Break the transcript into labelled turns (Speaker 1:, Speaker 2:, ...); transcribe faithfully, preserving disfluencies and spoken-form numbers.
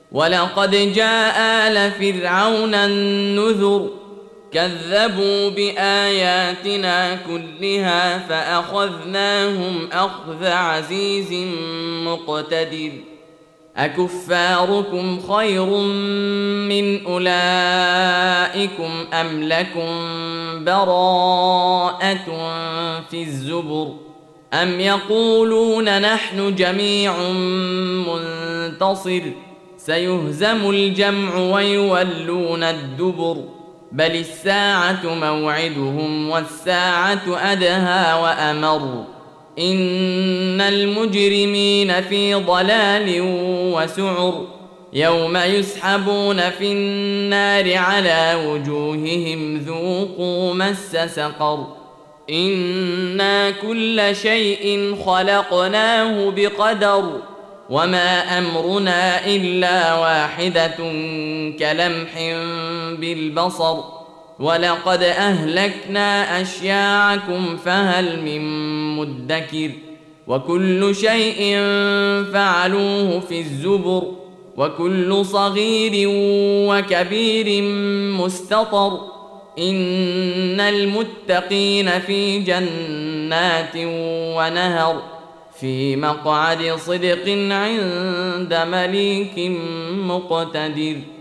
Speaker 1: ولقد جاء آل فرعون النذر كذبوا بآياتنا كلها فأخذناهم أخذ عزيز مقتدر أكفاركم خير من أولئكم أم لكم براءة في الزبر أم يقولون نحن جميع منتصر سيهزم الجمع ويولون الدبر بل الساعة موعدهم والساعة أدهى وأمر إن المجرمين في ضلال وسعر يوم يسحبون في النار على وجوههم ذوقوا مس سقر إنا كل شيء خلقناه بقدر وما أمرنا إلا واحدة كلمح بالبصر ولقد أهلكنا أشياعكم فهل من مدكر وكل شيء فعلوه في الزبر وكل صغير وكبير مستطر إن المتقين في جنات ونهر في مقعد صدق عند مليك مقتدر.